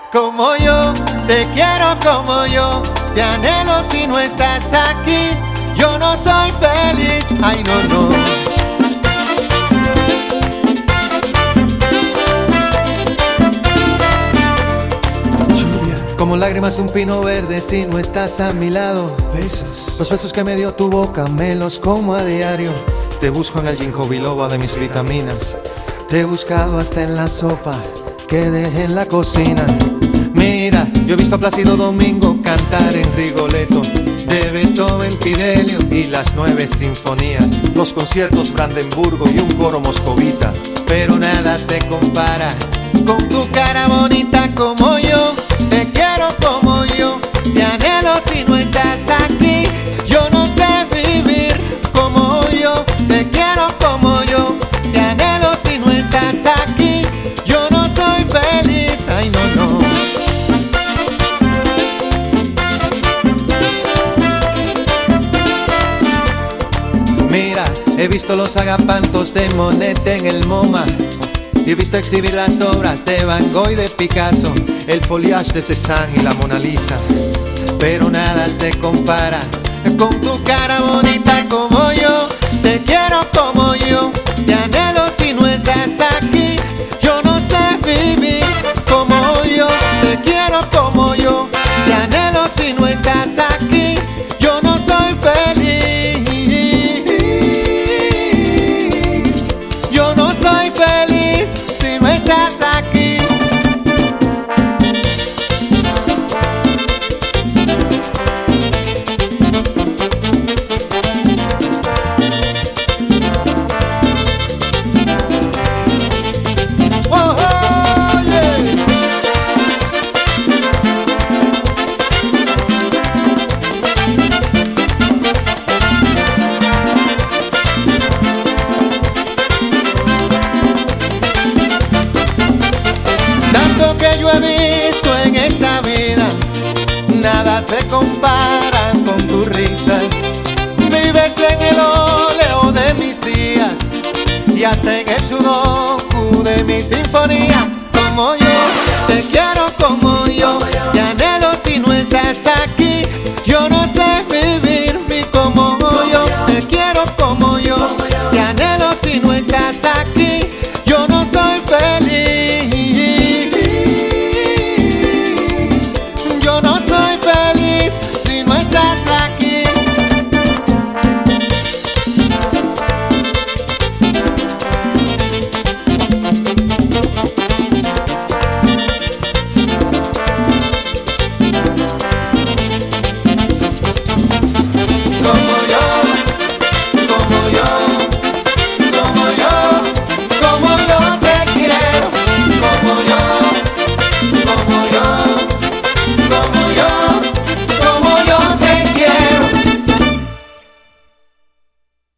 Como yo, te quiero como yo, te anhelo si no estás aquí. Yo no soy feliz, ay no, no. Lluvia, como lágrimas de un pino verde si no estás a mi lado. Besos, los besos que me dio tu boca, me los como a diario. Te busco en el ginkgo biloba de mis vitaminas. Te he buscado hasta en la sopa que dejé en la cocina. Mira, yo he visto a Plácido Domingo cantar en Rigoletto, de Beethoven, Fidelio y las 9 sinfonías, los conciertos Brandenburgo y un coro moscovita. Pero nada se compara con tu cara bonita. Como yo, te quiero como yo, te anhelo si no estás aquí. Yo no sé vivir como yo, te quiero como yo, te anhelo si no estás aquí. Yo no soy feliz, ay no, no. Mira, he visto los agapantos de Monet en el MoMA y he visto exhibir las obras de Van Gogh y de Picasso, el foliage de Cézanne y la Mona Lisa. Pero nada se compara con tu cara bonita. Como yo, te quiero como yo, te anhelo si no estás aquí. Yo no sé vivir como yo, te quiero como yo, te anhelo si no estás aquí. Yo no soy feliz, yo no soy feliz si no estás aquí. Tanto que yo he visto en esta vida, nada se compara con tu risa. Vives en el óleo de mis días y hasta en el sudoku de mi sinfonía. Como yo, te quiero